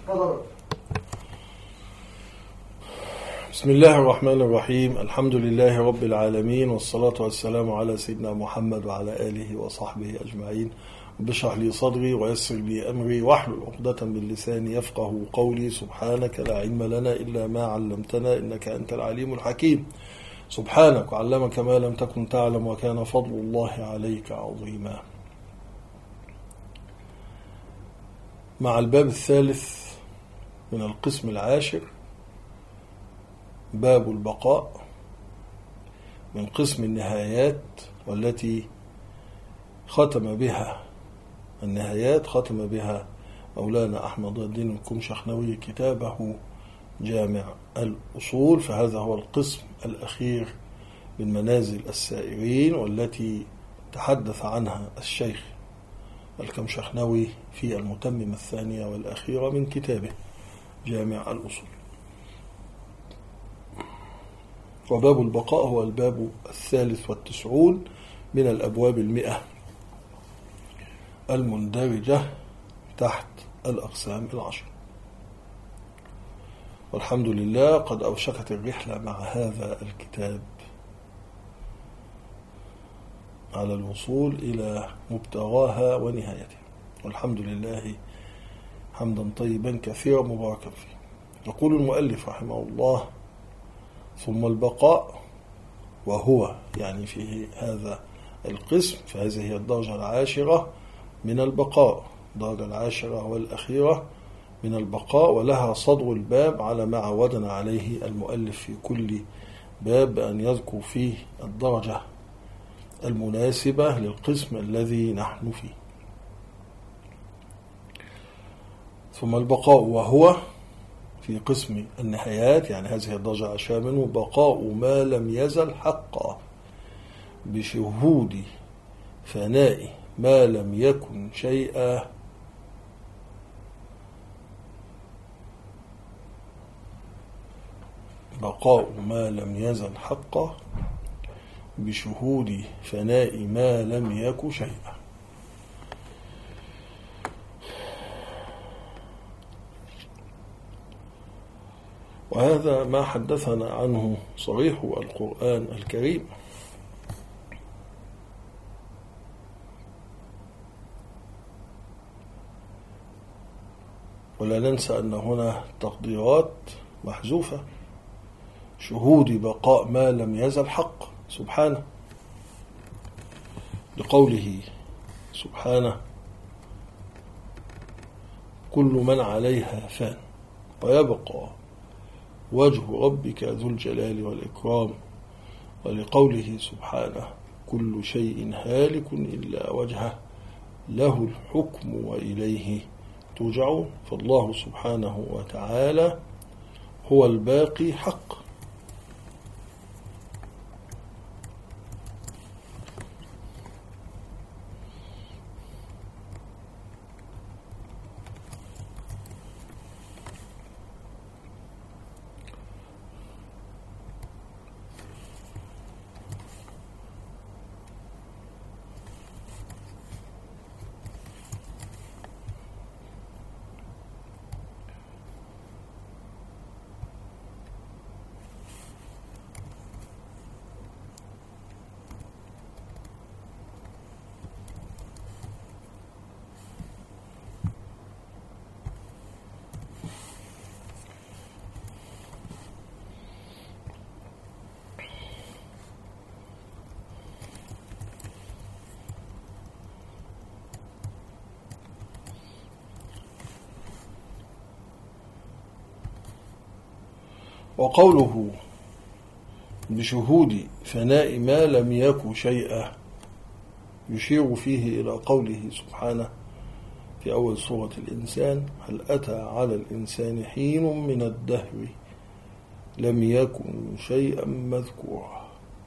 بسم الله الرحمن الرحيم. الحمد لله رب العالمين، والصلاة والسلام على سيدنا محمد وعلى آله وصحبه أجمعين. بشرح لي صدري ويسر لي أمري واحلل عقدة من لساني يفقه قولي. سبحانك لا علم لنا إلا ما علمتنا إنك أنت العليم الحكيم. سبحانك وعلمك ما لم تكن تعلم وكان فضل الله عليك عظيما. مع الباب الثالث من القسم العاشر، باب البقاء، من قسم النهايات، والتي ختم بها النهايات ختم بها مولانا أحمد الدين الكمشخنوي كتابه جامع الأصول. فهذا هو القسم الأخير من منازل السائرين، والتي تحدث عنها الشيخ الكمشخنوي في المتممة الثانية والأخيرة من كتابه جامع الأصول. وباب البقاء هو الباب 93 من الأبواب 100 المندرجة تحت الأقسام 10. والحمد لله قد أوشكت الرحلة مع هذا الكتاب على الوصول إلى مبتغاها ونهايتها، والحمد لله حمدا طيبا كثيرا مباركا فيه. يقول المؤلف رحمه الله: ثم البقاء، وهو يعني في هذا القسم، فهذه هي الدرجة العاشرة من البقاء، الدرجة العاشرة والأخيرة من البقاء، ولها صدر الباب على ما عودنا عليه المؤلف في كل باب، أن يذكر فيه الدرجة المناسبة للقسم الذي نحن فيه. ثم البقاء، وهو في قسم النهايات، يعني هذه الدرجة العاشرة منه: بقاء ما لم يزل حقا بشهود فناء ما لم يكن شيئا بقاء ما لم يزل حقا بشهود فناء ما لم يكن شيئا. وهذا ما حدثنا عنه صريح القرآن الكريم. ولا ننسى أن هنا تقديرات محذوفة: شهود بقاء ما لم يزل حق سبحانه، لقوله سبحانه: كل من عليها فان ويبقى وجه ربك ذو الجلال والإكرام، ولقوله سبحانه: كل شيء هالك إلا وجهه له الحكم وإليه ترجعون. فالله سبحانه وتعالى هو الباقي حق. وقوله بشهود فناء ما لم يكن شيئا يشير فيه إلى قوله سبحانه في أول سورة الإنسان: هل أتى على الإنسان حين من الدهر لم يكن شيئا مذكورا.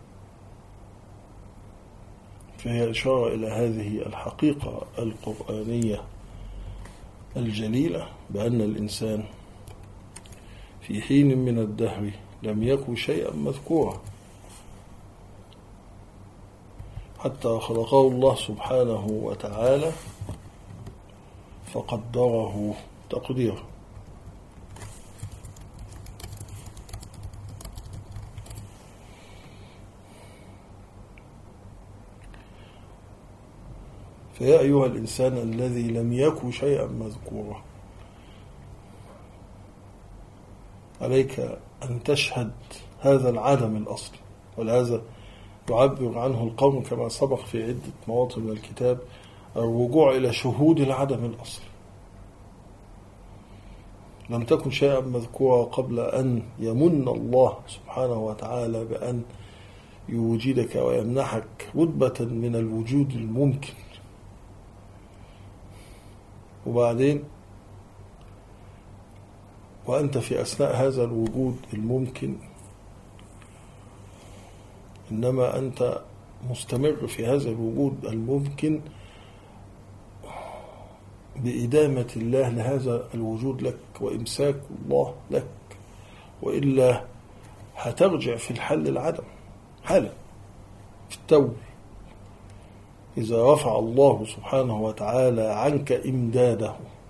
فهي إشارة إلى هذه الحقيقة القرآنية الجليلة، بأن الإنسان في حين من الدهر لم يكن شيئا مذكورا، حتى خلقه الله سبحانه وتعالى فقدره تقديرا. فيا أيها الإنسان الذي لم يكن شيئا مذكورا، عليك أن تشهد هذا العدم الأصلي. ولهذا يعبر عنه القوم كما سبق في عدة مواطن من الكتاب الرجوع إلى شهود العدم الأصلي. لم تكن شيئا مذكورا قبل أن يمن الله سبحانه وتعالى بأن يوجدك ويمنحك رتبة من الوجود الممكن. وبعدين وأنت في أثناء هذا الوجود الممكن إنما أنت مستمر في هذا الوجود الممكن بإدامة الله لهذا الوجود لك وإمساك الله لك، وإلا هترجع في الحل العدم حالا في التو. إذا رفع الله سبحانه وتعالى عنك إمداده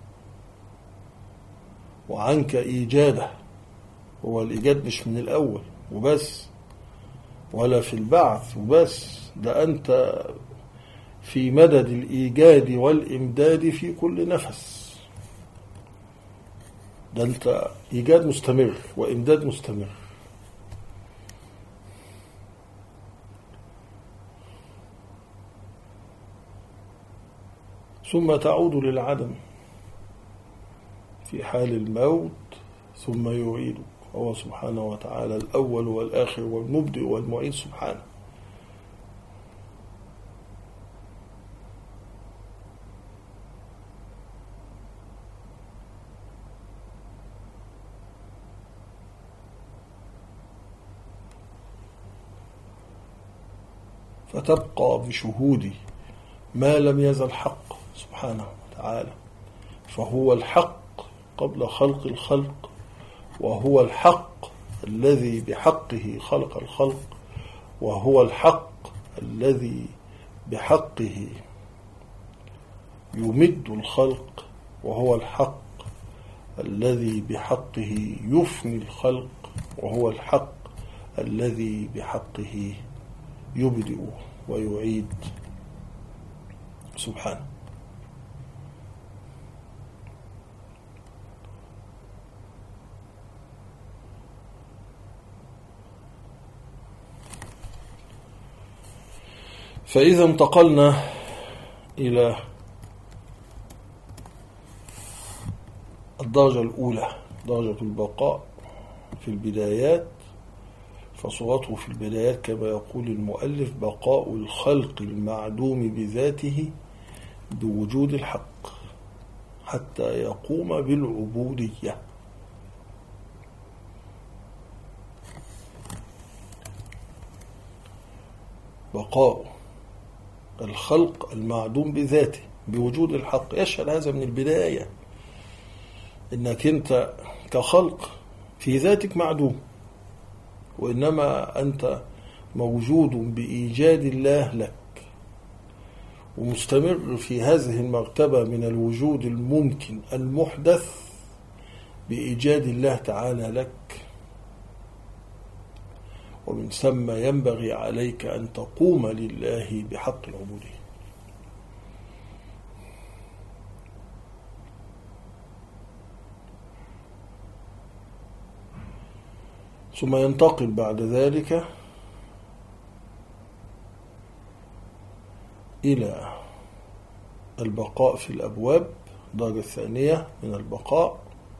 وعنك إيجاده، هو الإيجاد مش من الأول وبس ولا في البعث وبس، ده أنت في مدد الإيجاد والإمداد في كل نفس، ده أنت إيجاد مستمر وإمداد مستمر. ثم تعود للعدم في حال الموت ثم يعيدك، هو سبحانه وتعالى الأول والآخر والمبدئ والمعيد سبحانه. فتبقى بشهود ما لم يزل حق سبحانه وتعالى، فهو الحق قبل خلق الخلق، وهو الحق الذي بحقه خلق الخلق، وهو الحق الذي بحقه يمد الخلق، وهو الحق الذي بحقه يفني الخلق، وهو الحق الذي بحقه يبدئ ويعيد سبحانه. فإذا انتقلنا إلى الدرجة الأولى، درجة البقاء في البدايات، فصورته في البدايات كما يقول المؤلف بقاء الخلق المعدوم بذاته بوجود الحق حتى يقوم بالعبودية. بقاء الخلق المعدوم بذاته بوجود الحق، يشهد هذا من البداية إنك أنت كخلق في ذاتك معدوم، وإنما أنت موجود بإيجاد الله لك، ومستمر في هذه المرتبة من الوجود الممكن المحدث بإيجاد الله تعالى لك. ومن ثم ينبغي عليك أن تقوم لله بحق العبودية. ثم ينتقل بعد ذلك إلى البقاء في الأبواب، الدرجة الثانية من البقاء.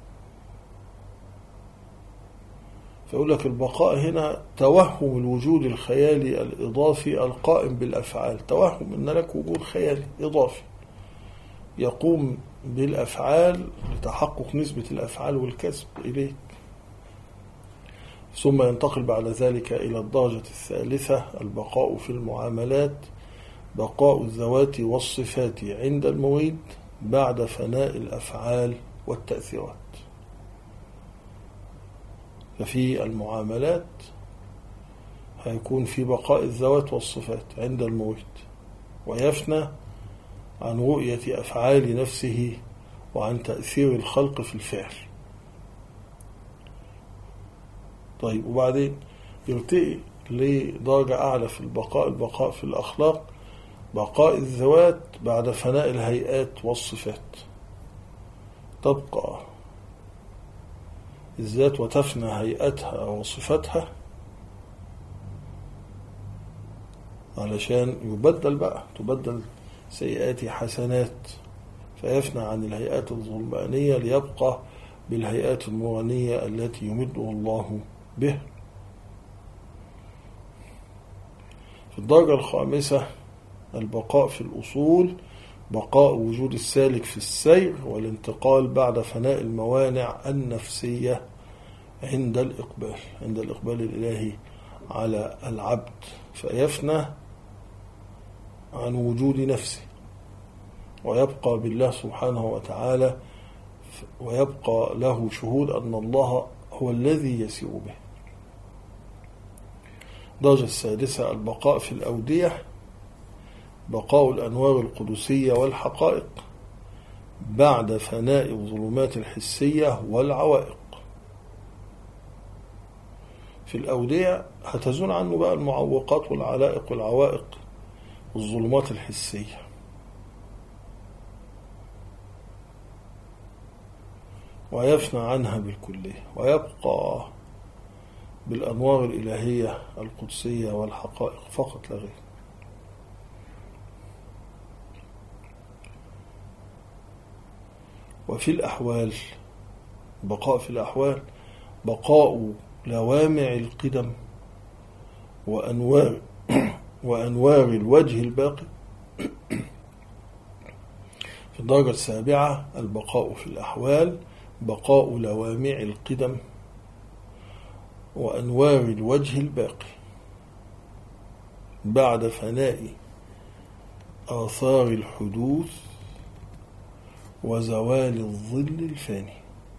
فيقول لك البقاء هنا توهم الوجود الخيالي الإضافي القائم بالأفعال، توهم أن لك وجود خيالي إضافي يقوم بالأفعال لتحقق نسبة الأفعال والكسب إليك. ثم ينتقل بعد ذلك إلى الدرجة الثالثة، البقاء في المعاملات، بقاء الذوات والصفات عند المريد بعد فناء الأفعال والتأثيرات. ففي المعاملات هيكون في بقاء الذوات والصفات عند المريد، ويفنى عن رؤية أفعال نفسه وعن تأثير الخلق في الفعل. طيب، وبعدين يرتقي لدرجة أعلى في البقاء، البقاء في الأخلاق، بقاء الذوات بعد فناء الهيئات والصفات. تبقى الذات وتفنى هيئتها وصفتها علشان تبدل سيئات حسنات، فيفنى عن الهيئات الظلمانية ليبقى بالهيئات النورانية التي يمده الله به. في الدرجة الخامسة البقاء في الأصول، بقاء وجود السالك في السير والانتقال بعد فناء الموانع النفسية عند الإقبال الإلهي على العبد، فيفنى عن وجود نفسه ويبقى بالله سبحانه وتعالى، ويبقى له شهود أن الله هو الذي يسير به. الدرجة السادسة البقاء في الأودية، بقاء الأنوار القدسية والحقائق بعد فناء الظلمات الحسية والعوائق. في الأودية هتزول عنه بقى المعوقات والعلائق والعوائق والظلمات الحسية، ويفنى عنها بالكلية، ويبقى بالأنوار الإلهية القدسية والحقائق فقط لا غير. وفي الأحوال، بقاء في الأحوال بقاء لوامع القدم وأنوار الوجه الباقي. في الدرجة السابعة البقاء في الأحوال بقاء لوامع القدم وأنوار الوجه الباقي بعد فناء آثار الحدوث وزوال الظل الفاني.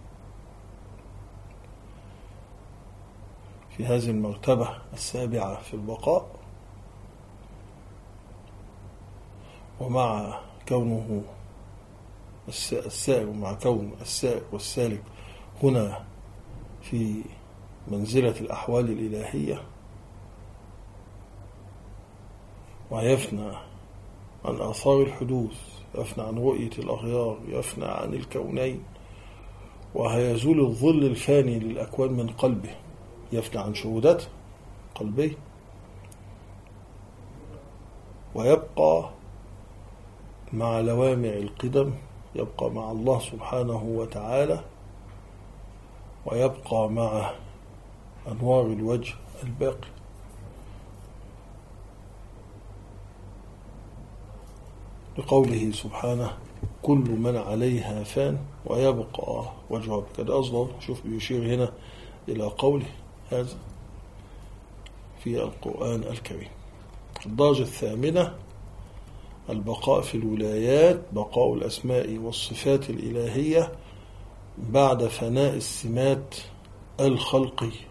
في هذه المرتبة السابعة في البقاء، ومع كونه السائر، مع كون السائر والسالك هنا في منزلة الأحوال الإلهية، ويفنى عن آثار الحدوث، يفنى عن رؤية الأغيار، يفنى عن الكونين، وهيزول الظل الفاني للأكوان من قلبه، يفنى عن شهودته قلبه، ويبقى مع لوامع القدم، يبقى مع الله سبحانه وتعالى، ويبقى مع أنوار الوجه الباقي. لقوله سبحانه كل من عليها فان ويبقى وجه ربك. كده أصدر، شوف بيشير هنا إلى قوله هذا في القرآن الكريم. الدرجة الثامنة البقاء في الولايات، بقاء الأسماء والصفات الإلهية بعد فناء السمات الخلقية.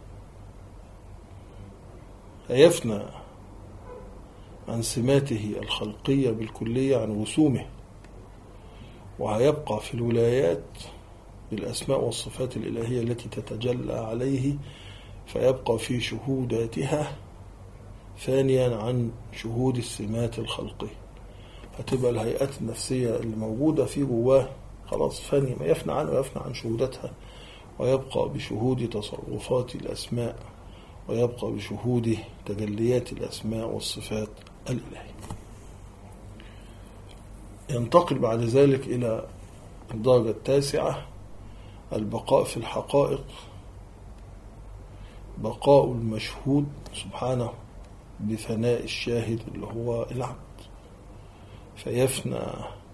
يفنى عن سماته الخلقية بالكلية، عن رسومه، وهيبقى في الولايات بالأسماء والصفات الإلهية التي تتجلى عليه، فيبقى في شهوداتها ثانيا عن شهود السمات الخلقية، فتبقى الهيئات النفسية اللي موجودة في جواه خلاص فانية، ما يفنى عنه ويفنى عن شهوداتها، ويبقى بشهود تصرفات الأسماء، ويبقى بشهود تجليات الأسماء والصفات الإلهية. ينتقل بعد ذلك إلى الدرجة التاسعة البقاء في الحقائق، بقاء المشهود سبحانه بفناء الشاهد اللي هو العبد، فيفنى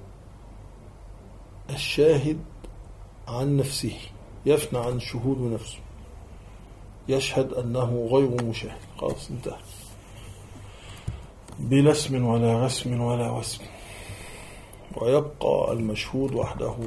الشاهد عن نفسه، يفنى عن شهود نفسه، يشهد أنه غير مشاهد، خلاص انتهى، بلا اسم ولا رسم ولا وسم. ويبقى المشهود وحده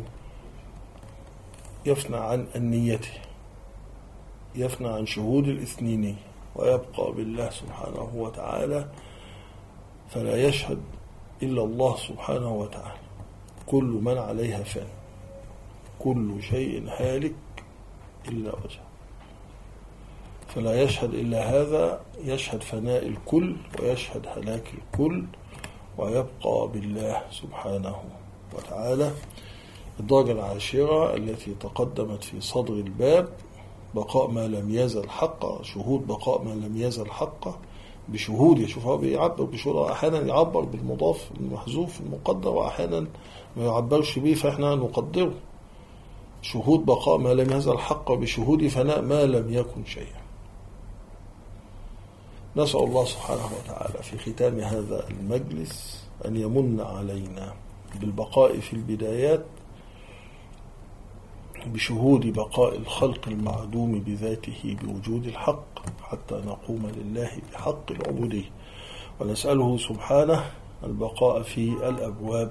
يفنى عن النيته، يفنى عن شهود الاثنينية، ويبقى بالله سبحانه وتعالى، فلا يشهد إلا الله سبحانه وتعالى. كل من عليها فان، كل شيء هالك إلا وجهه، فلا يشهد إلا هذا، يشهد فناء الكل، ويشهد هلاك الكل، ويبقى بالله سبحانه وتعالى. الدرجة العاشرة التي تقدمت في صدر الباب بقاء ما لم يزل حقا، شهود بقاء ما لم يزل حقا بشهود. يشوف هو بيعبر بشهود، أحيانا يعبر بالمضاف المحذوف المقدر وأحيانا ما يعبرش به فإحنا نقدره. شهود بقاء ما لم يزل حقا بشهود فناء ما لم يكن شيئا. نسأل الله سبحانه وتعالى في ختام هذا المجلس أن يمن علينا بالبقاء في البدايات بشهود بقاء الخلق المعدوم بذاته بوجود الحق حتى نقوم لله بحق العبودية. ونسأله سبحانه البقاء في الأبواب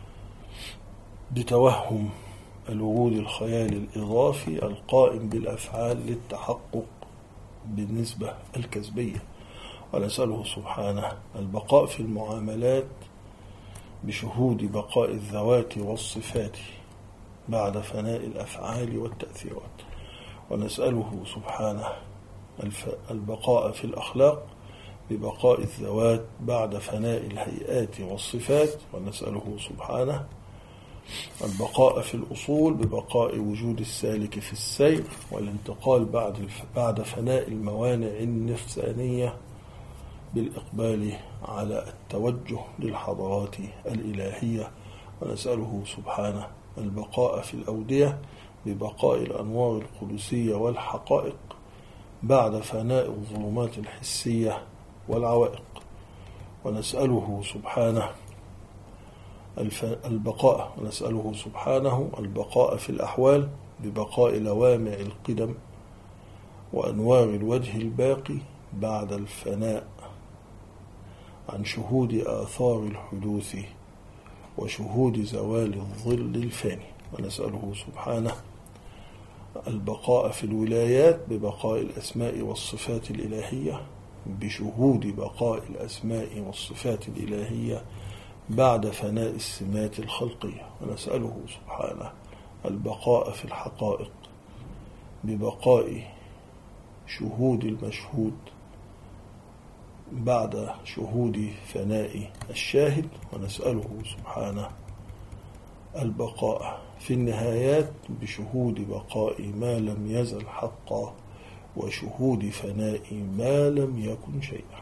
بتوهم الورود الخيال الإضافي القائم بالأفعال للتحقق بالنسبة الكسبية. ونسأله سبحانه البقاء في المعاملات بشهود بقاء الذوات والصفات بعد فناء الأفعال والتأثيرات. ونسأله سبحانه البقاء في الأخلاق ببقاء الذوات بعد فناء الهيئات والصفات. ونسأله سبحانه البقاء في الأصول ببقاء وجود السالك في السير والانتقال بعد فناء الموانع النفسانية بالإقبال على التوجه للحضارات الإلهية. ونسأله سبحانه البقاء في الأودية ببقاء الأنوار القدسية والحقائق بعد فناء الظلمات الحسية والعوائق. ونسأله سبحانه ونسأله سبحانه البقاء في الأحوال ببقاء لوامع القدم وأنوار الوجه الباقي بعد الفناء عن شهود آثار الحدوث وشهود زوال الظل الفاني. ونسأله سبحانه البقاء في الولايات ببقاء الأسماء والصفات الإلهية بشهود بقاء الأسماء والصفات الإلهية بعد فناء السمات الخلقية. ونسأله سبحانه البقاء في الحقائق ببقاء شهود المشهود بعد شهود فناء الشاهد. ونسأله سبحانه البقاء في النهايات بشهود بقاء ما لم يزل حقا وشهود فناء ما لم يكن شيئا.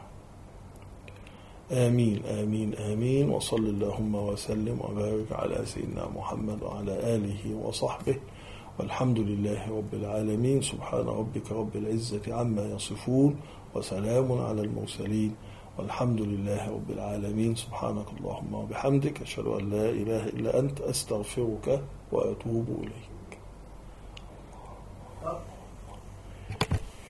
آمين آمين آمين. وصل اللهم وسلم وبارك على سيدنا محمد وعلى آله وصحبه والحمد لله رب العالمين. سبحان ربك رب العزة عما يصفون وسلام على المرسلين والحمد لله رب العالمين. سبحانك اللهم وبحمدك أشهد أن لا إله إلا أنت أستغفرك وأتوب إليك.